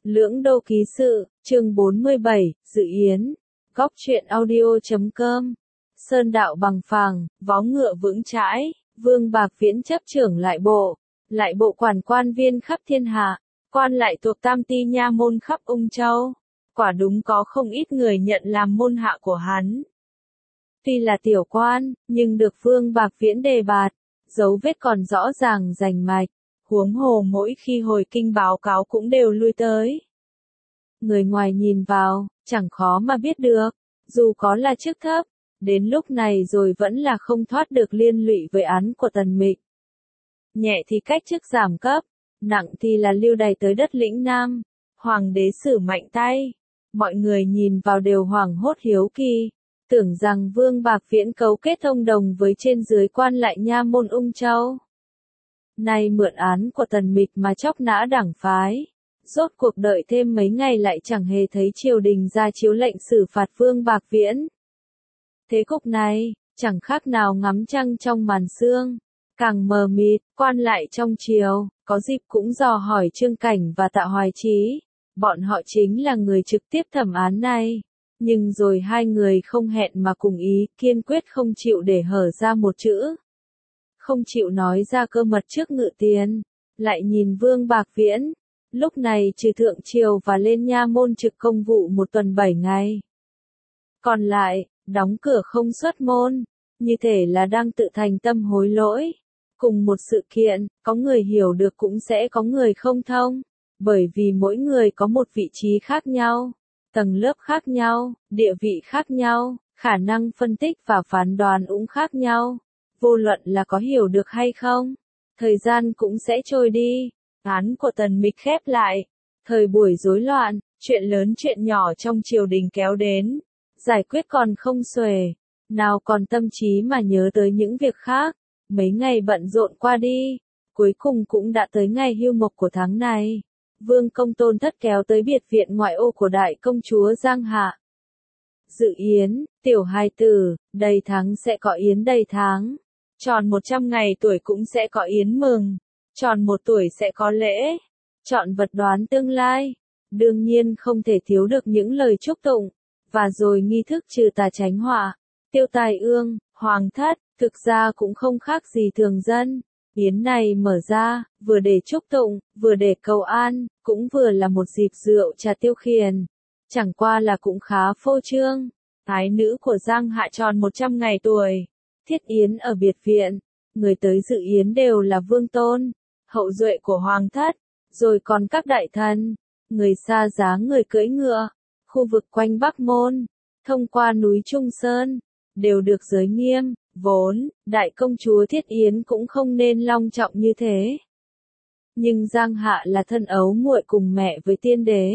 Lưỡng Đô Ký Sự, chương 47, Dự Yến. Góc truyện audio.com. Sơn đạo bằng phẳng, vó ngựa vững chãi, Vương Bạc Viễn chấp trưởng lại bộ quản quan viên khắp thiên hạ, quan lại thuộc tam ti nha môn khắp Ung Châu. Quả đúng có không ít người nhận làm môn hạ của hắn. Tuy là tiểu quan, nhưng được Vương Bạc Viễn đề bạt, dấu vết còn rõ ràng rành mạch, huống hồ mỗi khi hồi kinh báo cáo cũng đều lui tới. Người ngoài nhìn vào, chẳng khó mà biết được, dù có là chức thấp, đến lúc này rồi vẫn là không thoát được liên lụy với án của Tần Mịch. Nhẹ thì cách chức giảm cấp, nặng thì là lưu đày tới đất lĩnh Nam, hoàng đế xử mạnh tay. Mọi người nhìn vào đều hoảng hốt hiếu kỳ, tưởng rằng Vương Bạc Viễn cấu kết thông đồng với trên dưới quan lại nha môn Ung Châu. Nay mượn án của Tần Mịch mà chóc nã đảng phái. Rốt cuộc đợi thêm mấy ngày lại chẳng hề thấy triều đình ra chiếu lệnh xử phạt Vương Bạc Viễn. Thế cục này, chẳng khác nào ngắm trăng trong màn sương. Càng mờ mịt, quan lại trong triều, có dịp cũng dò hỏi Trương Cảnh và Tạ Hoài Chí. Bọn họ chính là người trực tiếp thẩm án này. Nhưng rồi hai người không hẹn mà cùng ý, kiên quyết không chịu để hở ra một chữ. Không chịu nói ra cơ mật trước ngự tiền. Lại nhìn Vương Bạc Viễn. Lúc này trừ thượng triều và lên nha môn trực công vụ một tuần 7 ngày. Còn lại, đóng cửa không xuất môn, như thể là đang tự thành tâm hối lỗi. Cùng một sự kiện, có người hiểu được cũng sẽ có người không thông, bởi vì mỗi người có một vị trí khác nhau, tầng lớp khác nhau, địa vị khác nhau, khả năng phân tích và phán đoán cũng khác nhau. Vô luận là có hiểu được hay không, thời gian cũng sẽ trôi đi. Án của Tần Mịch khép lại. Thời buổi rối loạn, chuyện lớn chuyện nhỏ trong triều đình kéo đến. Giải quyết còn không xuể. Nào còn tâm trí mà nhớ tới những việc khác. Mấy ngày bận rộn qua đi. Cuối cùng cũng đã tới ngày hưu mộc của tháng này. Vương Công Tôn Thất kéo tới biệt viện ngoại ô của đại công chúa Giang Hạ. Dự yến, tiểu hài tử, đầy tháng sẽ có yến đầy tháng. Tròn 100 ngày tuổi cũng sẽ có yến mừng. Tròn 1 tuổi sẽ có lễ, chọn vật đoán tương lai, đương nhiên không thể thiếu được những lời chúc tụng, và rồi nghi thức trừ tà tránh họa, tiêu tai ương, hoàng thất, thực ra cũng không khác gì thường dân. Yến này mở ra, vừa để chúc tụng, vừa để cầu an, cũng vừa là một dịp rượu trà tiêu khiển, chẳng qua là cũng khá phô trương. Thái nữ của Giang Hạ tròn 100 ngày tuổi, thiết yến ở biệt viện, người tới dự yến đều là vương tôn, hậu duệ của hoàng thất, rồi còn các đại thần, người xa giá người cưỡi ngựa, khu vực quanh Bắc Môn, thông qua núi Trung Sơn, đều được giới nghiêm, vốn, đại công chúa Thiết Yến cũng không nên long trọng như thế. Nhưng Giang Hạ là thân ấu muội cùng mẹ với tiên đế.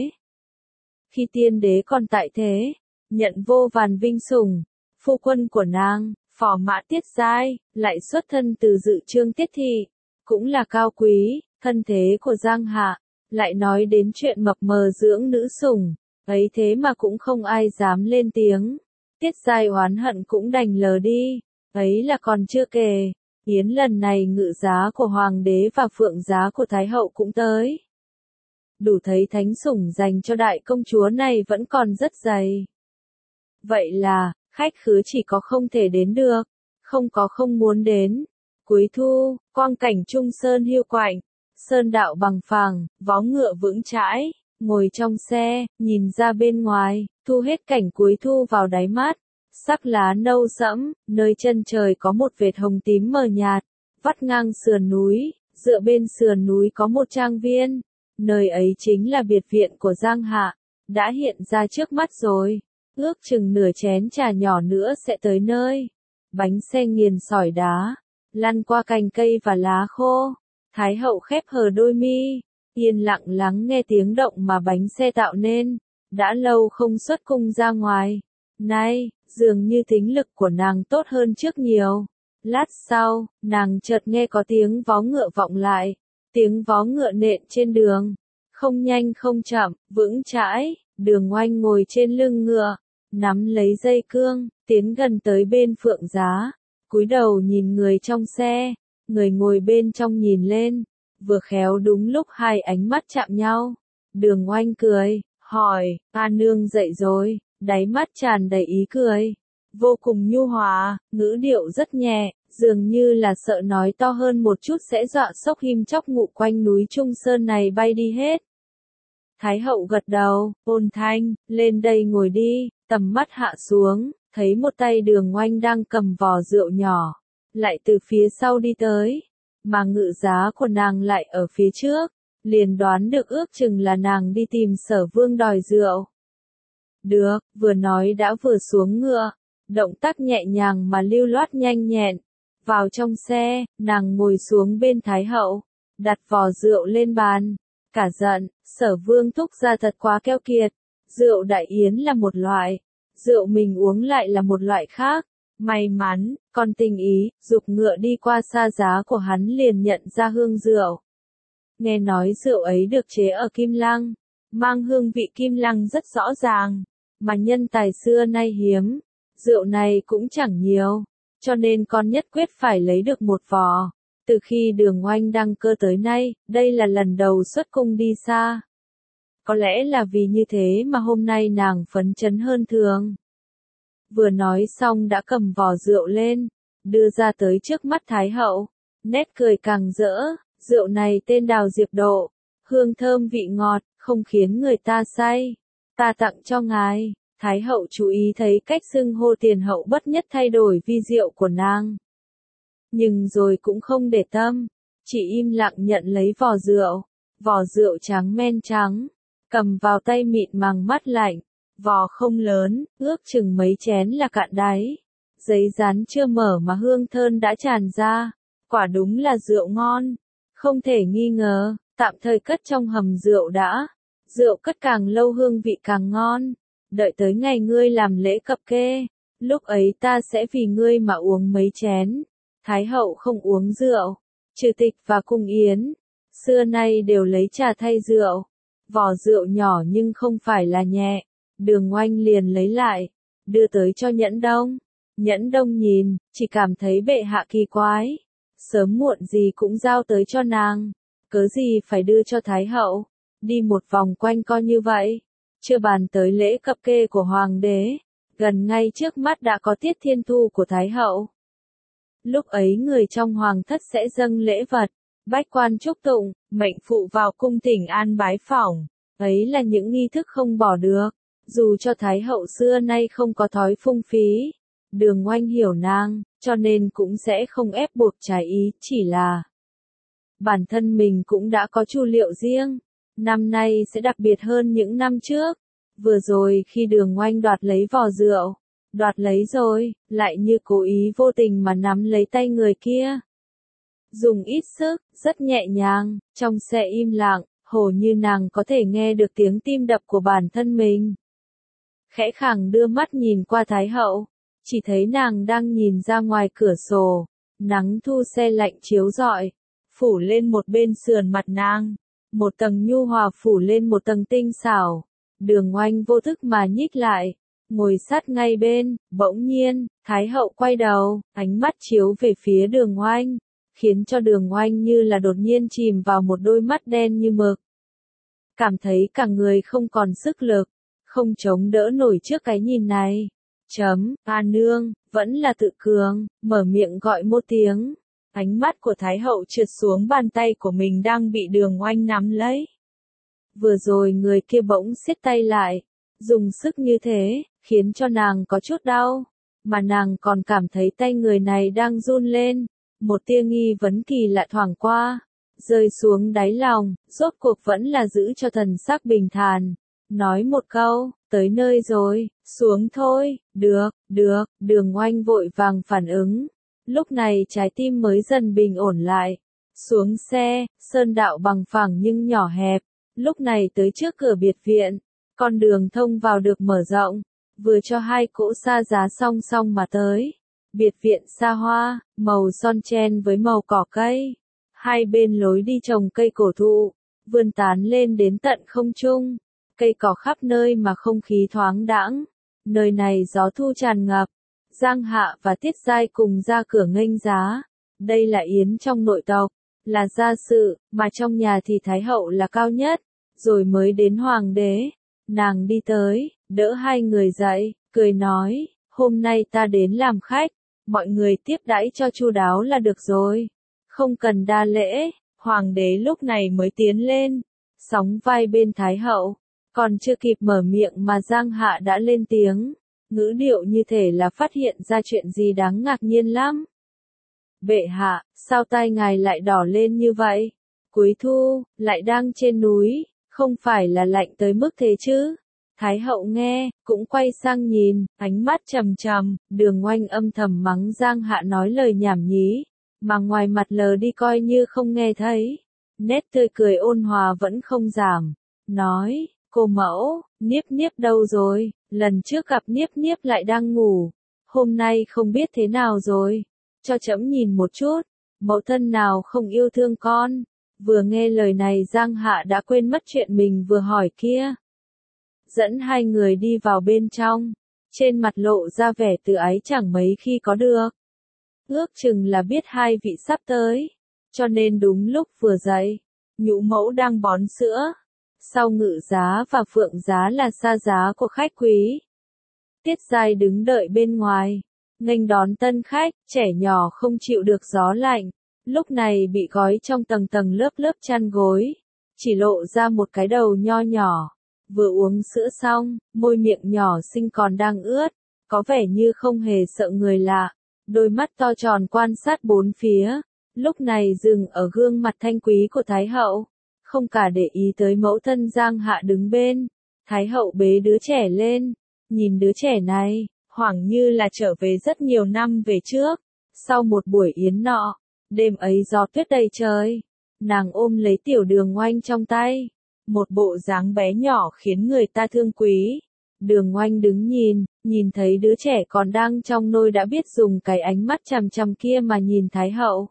Khi tiên đế còn tại thế, nhận vô vàn vinh sủng, phu quân của nàng, phò mã Tiết Giai, lại xuất thân từ dự trương Tiết Thị. Cũng là cao quý, thân thế của Giang Hạ, lại nói đến chuyện mập mờ dưỡng nữ sủng, ấy thế mà cũng không ai dám lên tiếng. Tiết Giai oán hận cũng đành lờ đi, ấy là còn chưa kể, yến lần này ngự giá của hoàng đế và phượng giá của thái hậu cũng tới. Đủ thấy thánh sủng dành cho đại công chúa này vẫn còn rất dày. Vậy là, khách khứa chỉ có không thể đến được, không có không muốn đến. Cuối thu, quang cảnh Trung Sơn hiu quạnh, sơn đạo bằng phẳng, vó ngựa vững chãi, ngồi trong xe, nhìn ra bên ngoài, thu hết cảnh cuối thu vào đáy mắt, sắc lá nâu sẫm, nơi chân trời có một vệt hồng tím mờ nhạt, vắt ngang sườn núi, dựa bên sườn núi có một trang viên, nơi ấy chính là biệt viện của Giang Hạ, đã hiện ra trước mắt rồi, ước chừng nửa chén trà nhỏ nữa sẽ tới nơi, bánh xe nghiền sỏi đá. Lăn qua cành cây và lá khô, Thái hậu khép hờ đôi mi, yên lặng lắng nghe tiếng động mà bánh xe tạo nên, đã lâu không xuất cung ra ngoài. Nay, dường như thính lực của nàng tốt hơn trước nhiều. Lát sau, nàng chợt nghe có tiếng vó ngựa vọng lại, tiếng vó ngựa nện trên đường, không nhanh không chậm, vững chãi, Đường Oanh ngồi trên lưng ngựa, nắm lấy dây cương, tiến gần tới bên Phượng Giá. Cúi đầu nhìn người trong xe, người ngồi bên trong nhìn lên, vừa khéo đúng lúc hai ánh mắt chạm nhau. Đường Oanh cười, hỏi, A nương dậy rồi, đáy mắt tràn đầy ý cười. Vô cùng nhu hòa, ngữ điệu rất nhẹ, dường như là sợ nói to hơn một chút sẽ dọa sốc him chóc ngụ quanh núi Trung Sơn này bay đi hết. Thái hậu gật đầu, ôn thanh, lên đây ngồi đi, tầm mắt hạ xuống, thấy một tay Đường Oanh đang cầm vò rượu nhỏ, lại từ phía sau đi tới, mà ngự giá của nàng lại ở phía trước, liền đoán được ước chừng là nàng đi tìm Sở Vương đòi rượu. Được, vừa nói đã vừa xuống ngựa, động tác nhẹ nhàng mà lưu loát nhanh nhẹn. Vào trong xe, nàng ngồi xuống bên Thái hậu, đặt vò rượu lên bàn. Cả giận, Sở Vương thúc ra thật quá keo kiệt. Rượu đại yến là một loại, rượu mình uống lại là một loại khác. May mắn, còn tình ý, giục ngựa đi qua xa giá của hắn liền nhận ra hương rượu. Nghe nói rượu ấy được chế ở kim lăng, mang hương vị kim lăng rất rõ ràng, mà nhân tài xưa nay hiếm, rượu này cũng chẳng nhiều, cho nên con nhất quyết phải lấy được một vò. Từ khi Đường Oanh đăng cơ tới nay, đây là lần đầu xuất cung đi xa. Có lẽ là vì như thế mà hôm nay nàng phấn chấn hơn thường. Vừa nói xong đã cầm vò rượu lên, đưa ra tới trước mắt Thái hậu, nét cười càng rỡ, rượu này tên Đào Diệp Độ, hương thơm vị ngọt, không khiến người ta say, ta tặng cho ngài. Thái hậu chú ý thấy cách xưng hô tiền hậu bất nhất thay đổi vi diệu của nàng. Nhưng rồi cũng không để tâm, chỉ im lặng nhận lấy vò rượu trắng men trắng, cầm vào tay mịn màng mắt lạnh, vò không lớn, ước chừng mấy chén là cạn đáy, giấy dán chưa mở mà hương thơm đã tràn ra, quả đúng là rượu ngon, không thể nghi ngờ, tạm thời cất trong hầm rượu đã, rượu cất càng lâu hương vị càng ngon, đợi tới ngày ngươi làm lễ cập kê, lúc ấy ta sẽ vì ngươi mà uống mấy chén. Thái hậu không uống rượu, trừ tịch và cung yến, xưa nay đều lấy trà thay rượu, vò rượu nhỏ nhưng không phải là nhẹ, Đường Oanh liền lấy lại, đưa tới cho Nhẫn Đông. Nhẫn Đông nhìn, chỉ cảm thấy bệ hạ kỳ quái, sớm muộn gì cũng giao tới cho nàng, cớ gì phải đưa cho Thái hậu, đi một vòng quanh co như vậy, chưa bàn tới lễ cập kê của Hoàng đế, gần ngay trước mắt đã có tiết thiên thu của Thái hậu. Lúc ấy người trong hoàng thất sẽ dâng lễ vật, bách quan chúc tụng, mệnh phụ vào cung thỉnh an bái phỏng, ấy là những nghi thức không bỏ được, dù cho Thái hậu xưa nay không có thói phung phí. Đường Oanh hiểu nàng, cho nên cũng sẽ không ép buộc trái ý, chỉ là bản thân mình cũng đã có chu liệu riêng, năm nay sẽ đặc biệt hơn những năm trước. Vừa rồi khi Đường Oanh đoạt lấy vò rượu, đoạt lấy rồi, lại như cố ý vô tình mà nắm lấy tay người kia. Dùng ít sức, rất nhẹ nhàng, trong xe im lặng, hầu như nàng có thể nghe được tiếng tim đập của bản thân mình. Khẽ khàng đưa mắt nhìn qua Thái hậu, chỉ thấy nàng đang nhìn ra ngoài cửa sổ, nắng thu se lạnh chiếu rọi, phủ lên một bên sườn mặt nàng, một tầng nhu hòa phủ lên một tầng tinh xảo. Đường Oanh vô thức mà nhích lại, ngồi sát ngay bên, bỗng nhiên, Thái hậu quay đầu, ánh mắt chiếu về phía Đường Oanh, khiến cho Đường Oanh như là đột nhiên chìm vào một đôi mắt đen như mực. Cảm thấy cả người không còn sức lực, không chống đỡ nổi trước cái nhìn này. A nương, vẫn là tự cường, mở miệng gọi một tiếng. Ánh mắt của Thái hậu trượt xuống bàn tay của mình đang bị Đường Oanh nắm lấy. Vừa rồi người kia bỗng siết tay lại, dùng sức như thế, khiến cho nàng có chút đau, mà nàng còn cảm thấy tay người này đang run lên, một tia nghi vấn kỳ lạ thoảng qua, rơi xuống đáy lòng, rốt cuộc vẫn là giữ cho thần sắc bình thản, nói một câu, tới nơi rồi, xuống thôi, được, Đường Oanh vội vàng phản ứng, lúc này trái tim mới dần bình ổn lại, xuống xe, sơn đạo bằng phẳng nhưng nhỏ hẹp. Lúc này tới trước cửa biệt viện, con đường thông vào được mở rộng, vừa cho hai cỗ xa giá song song mà tới. Biệt viện xa hoa, màu son chen với màu cỏ cây. Hai bên lối đi trồng cây cổ thụ, vươn tán lên đến tận không trung. Cây cỏ khắp nơi mà không khí thoáng đãng. Nơi này gió thu tràn ngập. Giang Hạ và Tiết Giai cùng ra cửa nghênh giá. Đây là yến trong nội tộc, là gia sự, mà trong nhà thì Thái hậu là cao nhất. rồi mới đến hoàng đế. Nàng đi tới, đỡ hai người dậy, cười nói, hôm nay ta đến làm khách, mọi người tiếp đãi cho chu đáo là được rồi, không cần đa lễ. Hoàng đế lúc này mới tiến lên, sóng vai bên Thái hậu, còn chưa kịp mở miệng mà Giang Hạ đã lên tiếng, ngữ điệu như thể là phát hiện ra chuyện gì đáng ngạc nhiên lắm. Bệ hạ, sao tai ngài lại đỏ lên như vậy? Cuối thu, lại đang trên núi, không phải là lạnh tới mức thế chứ? Thái hậu nghe, cũng quay sang nhìn, ánh mắt trầm trầm, Đường Oanh âm thầm mắng Giang Hạ nói lời nhảm nhí, mà ngoài mặt lờ đi coi như không nghe thấy. Nét tươi cười ôn hòa vẫn không giảm, nói, cô mẫu, Niếp Niếp đâu rồi? Lần trước gặp Niếp Niếp lại đang ngủ, hôm nay không biết thế nào rồi, cho trẫm nhìn một chút, mẫu thân nào không yêu thương con. Vừa nghe lời này Giang Hạ đã quên mất chuyện mình vừa hỏi kia. Dẫn hai người đi vào bên trong, trên mặt lộ ra vẻ tự ái chẳng mấy khi có được. Ước chừng là biết hai vị sắp tới, cho nên đúng lúc vừa dậy, nhũ mẫu đang bón sữa. Sau Ngự Giá và Phượng Giá là Sa Giá của khách quý. Tiết Giai đứng đợi bên ngoài, nghênh đón tân khách, trẻ nhỏ không chịu được gió lạnh, lúc này bị gói trong tầng tầng lớp lớp chăn gối, chỉ lộ ra một cái đầu nho nhỏ, vừa uống sữa xong, môi miệng nhỏ xinh còn đang ướt, có vẻ như không hề sợ người lạ, đôi mắt to tròn quan sát bốn phía, lúc này dừng ở gương mặt thanh quý của Thái hậu, không cả để ý tới mẫu thân Giang Hạ đứng bên. Thái hậu bế đứa trẻ lên, nhìn đứa trẻ này, hoảng như là trở về rất nhiều năm về trước. Sau một buổi yến nọ, đêm ấy gió tuyết đầy trời, nàng ôm lấy tiểu Đường Oanh trong tay, một bộ dáng bé nhỏ khiến người ta thương quý. Đường Oanh đứng nhìn thấy đứa trẻ còn đang trong nôi đã biết dùng cái ánh mắt chằm chằm kia mà nhìn Thái hậu.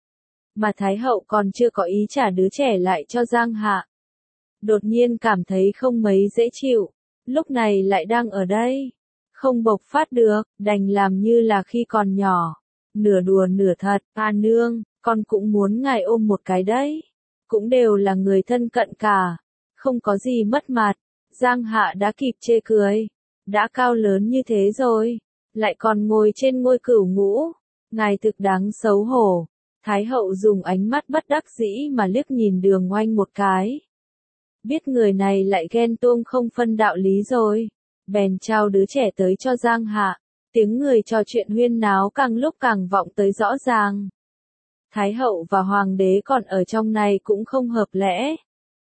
Mà Thái hậu còn chưa có ý trả đứa trẻ lại cho Giang Hạ. Đột nhiên cảm thấy không mấy dễ chịu, lúc này lại đang ở đây, không bộc phát được, đành làm như là khi còn nhỏ, nửa đùa nửa thật, nương, con cũng muốn ngài ôm một cái đấy, cũng đều là người thân cận cả, không có gì mất mặt. Giang Hạ đã kịp chê cười, đã cao lớn như thế rồi, lại còn ngồi trên ngôi cửu ngũ, ngài thực đáng xấu hổ. Thái hậu dùng ánh mắt bất đắc dĩ mà liếc nhìn Đường Oanh một cái. Biết người này lại ghen tuông không phân đạo lý rồi, bèn trao đứa trẻ tới cho Giang Hạ, tiếng người trò chuyện huyên náo càng lúc càng vọng tới rõ ràng. Thái hậu và hoàng đế còn ở trong này cũng không hợp lẽ.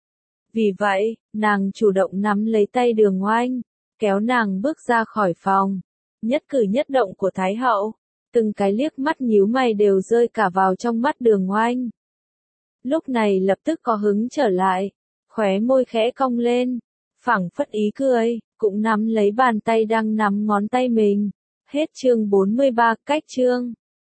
Vì vậy, nàng chủ động nắm lấy tay Đường Oanh, kéo nàng bước ra khỏi phòng. Nhất cử nhất động của Thái hậu, từng cái liếc mắt nhíu mày đều rơi cả vào trong mắt Đường Oanh. Lúc này lập tức có hứng trở lại, khóe môi khẽ cong lên, phảng phất ý cười, cũng nắm lấy bàn tay đang nắm ngón tay mình. Hết chương 43, cách chương.